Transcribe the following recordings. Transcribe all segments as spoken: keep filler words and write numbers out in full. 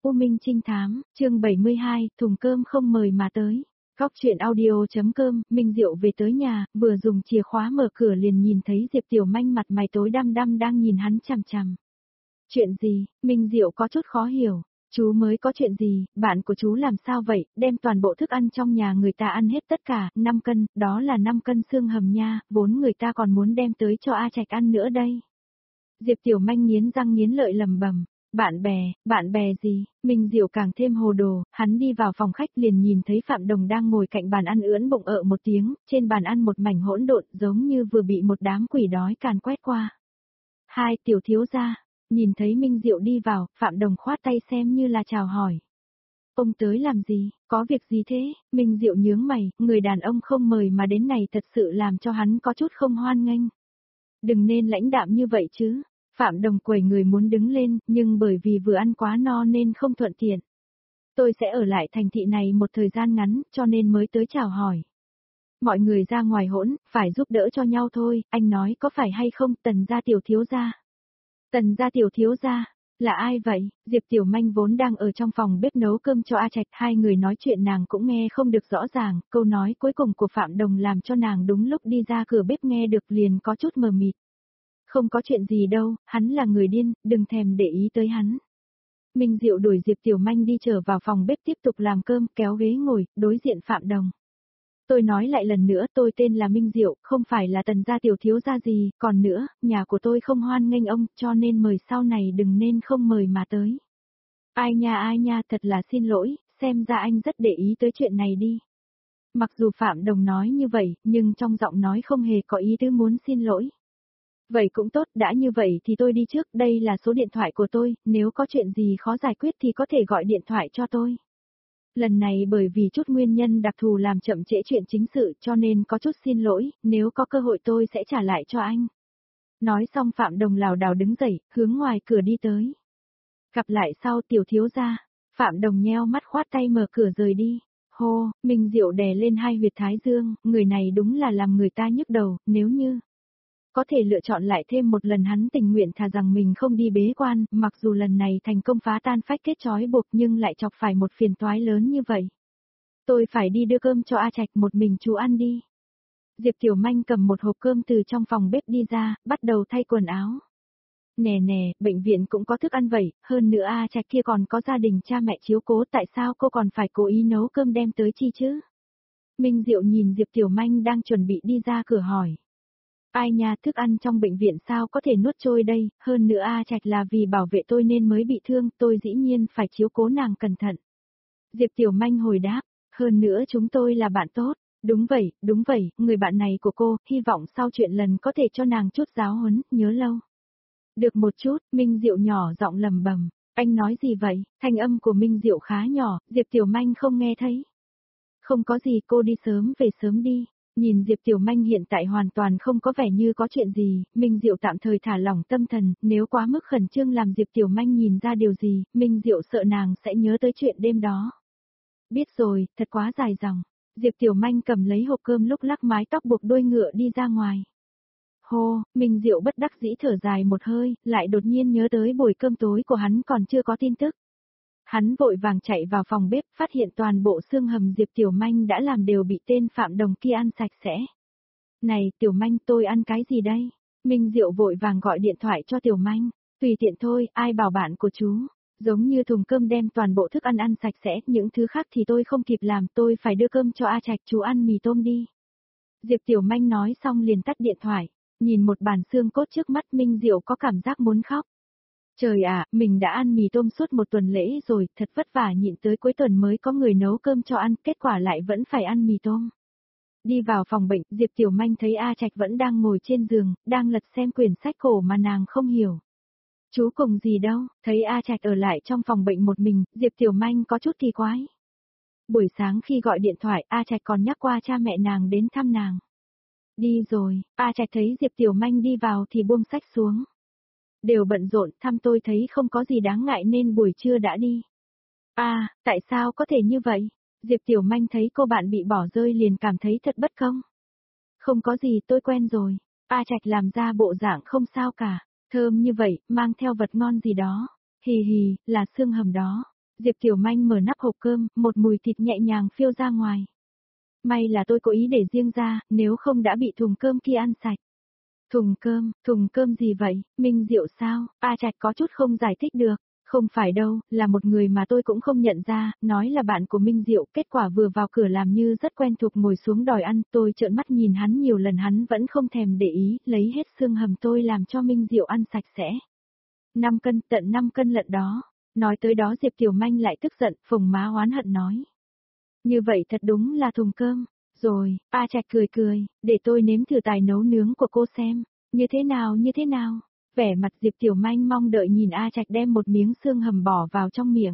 U Minh Trinh Thám, chương bảy mươi hai, thùng cơm không mời mà tới. Góc chuyện audio.com, Minh Diệu về tới nhà, vừa dùng chìa khóa mở cửa liền nhìn thấy Diệp Tiểu Manh mặt mày tối đăm đăm đang nhìn hắn chằm chằm. Chuyện gì? Minh Diệu có chút khó hiểu. Chú mới có chuyện gì, bạn của chú làm sao vậy, đem toàn bộ thức ăn trong nhà người ta ăn hết tất cả, năm cân, đó là năm cân xương hầm nha, vốn người ta còn muốn đem tới cho A Trạch ăn nữa đây. Diệp Tiểu Manh nghiến răng nghiến lợi lầm bầm. Bạn bè, bạn bè gì? Minh Diệu càng thêm hồ đồ, hắn đi vào phòng khách liền nhìn thấy Phạm Đồng đang ngồi cạnh bàn ăn ưỡn bụng ợ một tiếng, trên bàn ăn một mảnh hỗn độn giống như vừa bị một đám quỷ đói càn quét qua. Hai tiểu thiếu gia, nhìn thấy Minh Diệu đi vào, Phạm Đồng khoát tay xem như là chào hỏi. Ông tới làm gì, có việc gì thế? Minh Diệu nhướng mày, người đàn ông không mời mà đến này thật sự làm cho hắn có chút không hoan nghênh. Đừng nên lãnh đạm như vậy chứ. Phạm Đồng quẩy người muốn đứng lên, nhưng bởi vì vừa ăn quá no nên không thuận tiện. Tôi sẽ ở lại thành thị này một thời gian ngắn, cho nên mới tới chào hỏi. Mọi người ra ngoài hỗn, phải giúp đỡ cho nhau thôi, anh nói có phải hay không, Tần gia tiểu thiếu gia. Tần gia tiểu thiếu gia, là ai vậy? Diệp Tiểu Manh vốn đang ở trong phòng bếp nấu cơm cho A Trạch, hai người nói chuyện nàng cũng nghe không được rõ ràng, câu nói cuối cùng của Phạm Đồng làm cho nàng đúng lúc đi ra cửa bếp nghe được liền có chút mờ mịt. Không có chuyện gì đâu, hắn là người điên, đừng thèm để ý tới hắn. Minh Diệu đuổi Diệp Tiểu Manh đi trở vào phòng bếp tiếp tục làm cơm, kéo ghế ngồi, đối diện Phạm Đồng. Tôi nói lại lần nữa, tôi tên là Minh Diệu, không phải là Tần gia tiểu thiếu gia gì, còn nữa, nhà của tôi không hoan nghênh ông, cho nên mời sau này đừng nên không mời mà tới. Ai nha ai nha, thật là xin lỗi, xem ra anh rất để ý tới chuyện này đi. Mặc dù Phạm Đồng nói như vậy, nhưng trong giọng nói không hề có ý tứ muốn xin lỗi. Vậy cũng tốt, đã như vậy thì tôi đi trước, đây là số điện thoại của tôi, nếu có chuyện gì khó giải quyết thì có thể gọi điện thoại cho tôi. Lần này bởi vì chút nguyên nhân đặc thù làm chậm trễ chuyện chính sự cho nên có chút xin lỗi, nếu có cơ hội tôi sẽ trả lại cho anh. Nói xong Phạm Đồng lảo đảo đứng dậy, hướng ngoài cửa đi tới. Gặp lại sau tiểu thiếu gia, Phạm Đồng nheo mắt khoát tay mở cửa rời đi. Hô, Minh Diệu đè lên hai huyệt thái dương, người này đúng là làm người ta nhức đầu, nếu như có thể lựa chọn lại thêm một lần hắn tình nguyện thà rằng mình không đi bế quan, mặc dù lần này thành công phá tan phách kết trói buộc nhưng lại chọc phải một phiền toái lớn như vậy. Tôi phải đi đưa cơm cho A Trạch, một mình chú ăn đi. Diệp Tiểu Manh cầm một hộp cơm từ trong phòng bếp đi ra, bắt đầu thay quần áo. Nè nè, bệnh viện cũng có thức ăn vậy, hơn nữa A Trạch kia còn có gia đình cha mẹ chiếu cố, tại sao cô còn phải cố ý nấu cơm đem tới chi chứ? Minh Diệu nhìn Diệp Tiểu Manh đang chuẩn bị đi ra cửa hỏi. Ai nha, thức ăn trong bệnh viện sao có thể nuốt trôi đây, hơn nữa A Trạch là vì bảo vệ tôi nên mới bị thương, tôi dĩ nhiên phải chiếu cố nàng cẩn thận. Diệp Tiểu Manh hồi đáp, hơn nữa chúng tôi là bạn tốt, đúng vậy, đúng vậy, người bạn này của cô, hy vọng sau chuyện lần có thể cho nàng chút giáo huấn, nhớ lâu. Được một chút, Minh Diệu nhỏ giọng lầm bầm, anh nói gì vậy, thanh âm của Minh Diệu khá nhỏ, Diệp Tiểu Manh không nghe thấy. Không có gì, cô đi sớm về sớm đi. Nhìn Diệp Tiểu Manh hiện tại hoàn toàn không có vẻ như có chuyện gì, Minh Diệu tạm thời thả lỏng tâm thần, nếu quá mức khẩn trương làm Diệp Tiểu Manh nhìn ra điều gì, Minh Diệu sợ nàng sẽ nhớ tới chuyện đêm đó. Biết rồi, thật quá dài dòng. Diệp Tiểu Manh cầm lấy hộp cơm lúc lắc mái tóc buộc đuôi ngựa đi ra ngoài. Hô, Minh Diệu bất đắc dĩ thở dài một hơi, lại đột nhiên nhớ tới buổi cơm tối của hắn còn chưa có tin tức. Hắn vội vàng chạy vào phòng bếp, phát hiện toàn bộ xương hầm Diệp Tiểu Manh đã làm đều bị tên Phạm Đồng kia ăn sạch sẽ. Này, Tiểu Manh, tôi ăn cái gì đây? Minh Diệu vội vàng gọi điện thoại cho Tiểu Manh. Tùy tiện thôi, ai bảo bạn của chú. Giống như thùng cơm đem toàn bộ thức ăn ăn sạch sẽ, những thứ khác thì tôi không kịp làm, tôi phải đưa cơm cho A Trạch, chú ăn mì tôm đi. Diệp Tiểu Manh nói xong liền tắt điện thoại, nhìn một bàn xương cốt trước mắt Minh Diệu có cảm giác muốn khóc. Trời ạ, mình đã ăn mì tôm suốt một tuần lễ rồi, thật vất vả nhịn tới cuối tuần mới có người nấu cơm cho ăn, kết quả lại vẫn phải ăn mì tôm. Đi vào phòng bệnh, Diệp Tiểu Manh thấy A Trạch vẫn đang ngồi trên giường, đang lật xem quyển sách cổ mà nàng không hiểu. Chú cùng gì đâu, thấy A Trạch ở lại trong phòng bệnh một mình, Diệp Tiểu Manh có chút kỳ quái. Buổi sáng khi gọi điện thoại, A Trạch còn nhắc qua cha mẹ nàng đến thăm nàng. Đi rồi, A Trạch thấy Diệp Tiểu Manh đi vào thì buông sách xuống. Đều bận rộn, thăm tôi thấy không có gì đáng ngại nên buổi trưa đã đi. À, tại sao có thể như vậy? Diệp Tiểu Manh thấy cô bạn bị bỏ rơi liền cảm thấy thật bất công. Không có gì, tôi quen rồi. A Trạch làm ra bộ dạng không sao cả. Thơm như vậy, mang theo vật ngon gì đó. Hì hì, là xương hầm đó. Diệp Tiểu Manh mở nắp hộp cơm, một mùi thịt nhẹ nhàng phiêu ra ngoài. May là tôi cố ý để riêng ra, nếu không đã bị thùng cơm kia ăn sạch. Thùng cơm, thùng cơm gì vậy, Minh Diệu sao? A Trạch có chút không giải thích được. Không phải đâu, là một người mà tôi cũng không nhận ra, nói là bạn của Minh Diệu, kết quả vừa vào cửa làm như rất quen thuộc ngồi xuống đòi ăn, tôi trợn mắt nhìn hắn nhiều lần hắn vẫn không thèm để ý, lấy hết xương hầm tôi làm cho Minh Diệu ăn sạch sẽ. năm cân, tận năm cân lận đó. Nói tới đó Diệp Tiểu Manh lại tức giận, phồng má oán hận nói. Như vậy thật đúng là thùng cơm. Rồi, A Trạch cười cười, để tôi nếm thử tài nấu nướng của cô xem. Như thế nào, như thế nào? Vẻ mặt Diệp Tiểu Manh mong đợi nhìn A Trạch đem một miếng xương hầm bỏ vào trong miệng.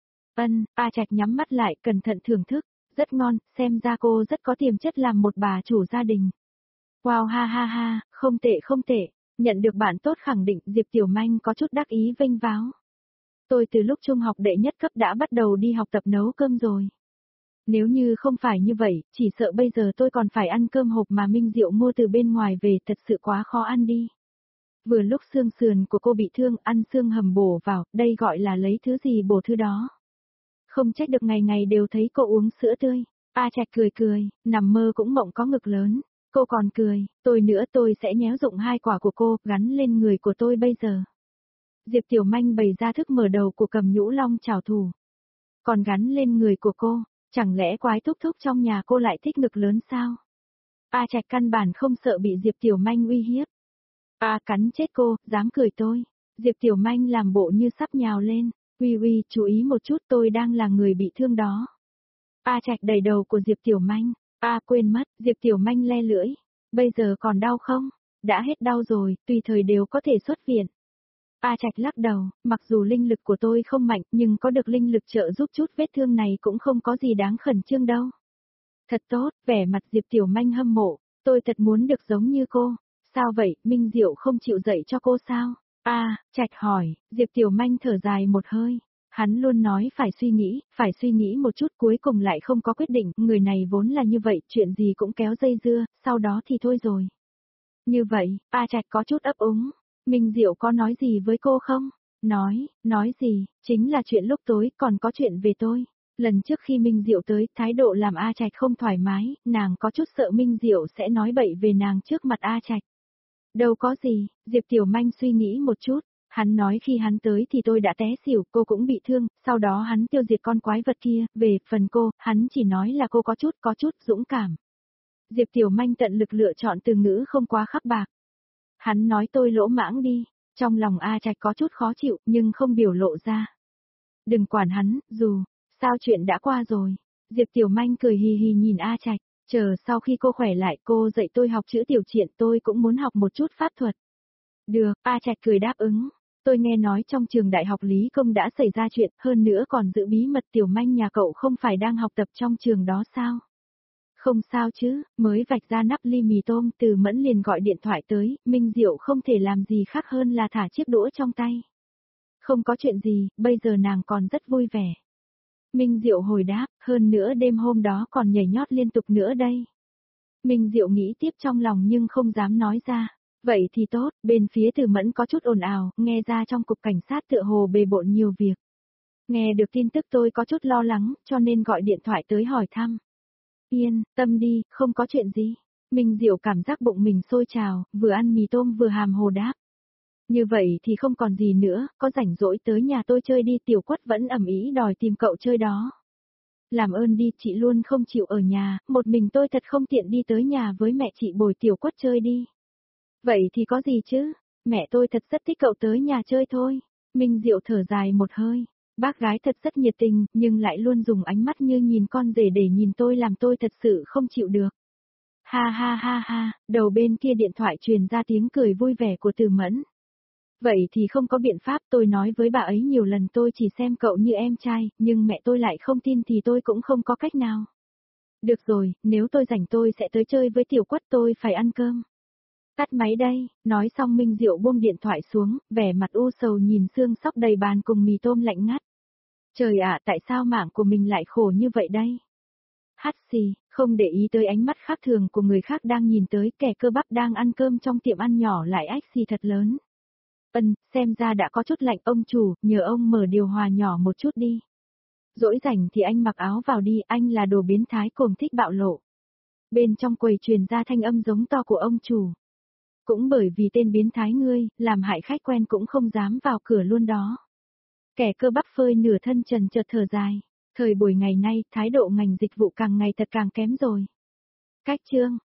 Ân, A Trạch nhắm mắt lại cẩn thận thưởng thức, rất ngon, xem ra cô rất có tiềm chất làm một bà chủ gia đình. Wow ha ha ha, không tệ không tệ, nhận được bạn tốt khẳng định Diệp Tiểu Manh có chút đắc ý vênh váo. Tôi từ lúc trung học đệ nhất cấp đã bắt đầu đi học tập nấu cơm rồi. Nếu như không phải như vậy, chỉ sợ bây giờ tôi còn phải ăn cơm hộp mà Minh Diệu mua từ bên ngoài về thật sự quá khó ăn đi. Vừa lúc xương sườn của cô bị thương, ăn xương hầm bổ vào, đây gọi là lấy thứ gì bổ thứ đó. Không trách được ngày ngày đều thấy cô uống sữa tươi. A Trạch cười cười, nằm mơ cũng mộng có ngực lớn. Cô còn cười, tôi nữa tôi sẽ nhéo dụng hai quả của cô, gắn lên người của tôi bây giờ. Diệp Tiểu Manh bày ra thức mở đầu của Cầm Nhũ Long trảo thủ. Còn gắn lên người của cô, chẳng lẽ quái thúc thúc trong nhà cô lại thích ngực lớn sao? A Trạch căn bản không sợ bị Diệp Tiểu Manh uy hiếp. A cắn chết cô, dám cười tôi. Diệp Tiểu Manh làm bộ như sắp nhào lên. Uy uy, chú ý một chút tôi đang là người bị thương đó. A Trạch đẩy đầu của Diệp Tiểu Manh. A quên mất, Diệp Tiểu Manh le lưỡi. Bây giờ còn đau không? Đã hết đau rồi, tùy thời đều có thể xuất viện. A Trạch lắc đầu, mặc dù linh lực của tôi không mạnh nhưng có được linh lực trợ giúp chút vết thương này cũng không có gì đáng khẩn trương đâu. Thật tốt, vẻ mặt Diệp Tiểu Manh hâm mộ, tôi thật muốn được giống như cô. Sao vậy, Minh Diệu không chịu dạy cho cô sao? A, Trạch hỏi, Diệp Tiểu Manh thở dài một hơi. Hắn luôn nói phải suy nghĩ, phải suy nghĩ một chút cuối cùng lại không có quyết định, người này vốn là như vậy, chuyện gì cũng kéo dây dưa, sau đó thì thôi rồi. Như vậy, A Trạch có chút ấp úng. Minh Diệu có nói gì với cô không? Nói, nói gì, chính là chuyện lúc tối, còn có chuyện về tôi. Lần trước khi Minh Diệu tới, thái độ làm A Trạch không thoải mái, nàng có chút sợ Minh Diệu sẽ nói bậy về nàng trước mặt A Trạch. Đâu có gì, Diệp Tiểu Manh suy nghĩ một chút, hắn nói khi hắn tới thì tôi đã té xỉu, cô cũng bị thương, sau đó hắn tiêu diệt con quái vật kia, về phần cô, hắn chỉ nói là cô có chút, có chút dũng cảm. Diệp Tiểu Manh tận lực lựa chọn từ ngữ không quá khắc bạc. Hắn nói tôi lỗ mãng đi, trong lòng A Trạch có chút khó chịu nhưng không biểu lộ ra. Đừng quản hắn, dù, sao chuyện đã qua rồi. Diệp Tiểu Manh cười hì hì nhìn A Trạch, chờ sau khi cô khỏe lại cô dạy tôi học chữ tiểu triện tôi cũng muốn học một chút pháp thuật. Được, A Trạch cười đáp ứng. Tôi nghe nói trong trường đại học Lý Công đã xảy ra chuyện, hơn nữa còn giữ bí mật Tiểu Manh nhà cậu không phải đang học tập trong trường đó sao? Không sao chứ, mới vạch ra nắp ly mì tôm Từ Mẫn liền gọi điện thoại tới, Minh Diệu không thể làm gì khác hơn là thả chiếc đũa trong tay. Không có chuyện gì, bây giờ nàng còn rất vui vẻ. Minh Diệu hồi đáp, hơn nữa đêm hôm đó còn nhảy nhót liên tục nữa đây. Minh Diệu nghĩ tiếp trong lòng nhưng không dám nói ra. Vậy thì tốt, bên phía Từ Mẫn có chút ồn ào, nghe ra trong cục cảnh sát tựa hồ bề bộn nhiều việc. Nghe được tin tức tôi có chút lo lắng, cho nên gọi điện thoại tới hỏi thăm. Yên, tâm đi, không có chuyện gì. Minh Diệu cảm giác bụng mình sôi trào, vừa ăn mì tôm vừa hàm hồ đáp. Như vậy thì không còn gì nữa, có rảnh rỗi tới nhà tôi chơi đi, Tiểu Quất vẫn ầm ĩ đòi tìm cậu chơi đó. Làm ơn đi, chị luôn không chịu ở nhà, một mình tôi thật không tiện đi tới nhà với mẹ chị bồi Tiểu Quất chơi đi. Vậy thì có gì chứ, mẹ tôi thật rất thích cậu tới nhà chơi thôi. Minh Diệu thở dài một hơi. Bác gái thật rất nhiệt tình, nhưng lại luôn dùng ánh mắt như nhìn con rể để nhìn tôi làm tôi thật sự không chịu được. Ha ha ha ha, đầu bên kia điện thoại truyền ra tiếng cười vui vẻ của Từ Mẫn. Vậy thì không có biện pháp, tôi nói với bà ấy nhiều lần tôi chỉ xem cậu như em trai, nhưng mẹ tôi lại không tin thì tôi cũng không có cách nào. Được rồi, nếu tôi rảnh tôi sẽ tới chơi với Tiểu Quất, tôi phải ăn cơm. Tắt máy đây, nói xong Minh Diệu buông điện thoại xuống, vẻ mặt u sầu nhìn xương sóc đầy bàn cùng mì tôm lạnh ngắt. Trời ạ, tại sao mạng của mình lại khổ như vậy đây? Hát xì, không để ý tới ánh mắt khác thường của người khác đang nhìn tới, kẻ cơ bắp đang ăn cơm trong tiệm ăn nhỏ lại ách xì thật lớn. Ân, xem ra đã có chút lạnh, ông chủ, nhờ ông mở điều hòa nhỏ một chút đi. Rỗi rảnh thì anh mặc áo vào đi, anh là đồ biến thái cùng thích bạo lộ. Bên trong quầy truyền ra thanh âm giống to của ông chủ. Cũng bởi vì tên biến thái ngươi, làm hại khách quen cũng không dám vào cửa luôn đó. Kẻ cơ bắp phơi nửa thân trần chợt thở dài. Thời buổi ngày nay, thái độ ngành dịch vụ càng ngày thật càng kém rồi. Cách chương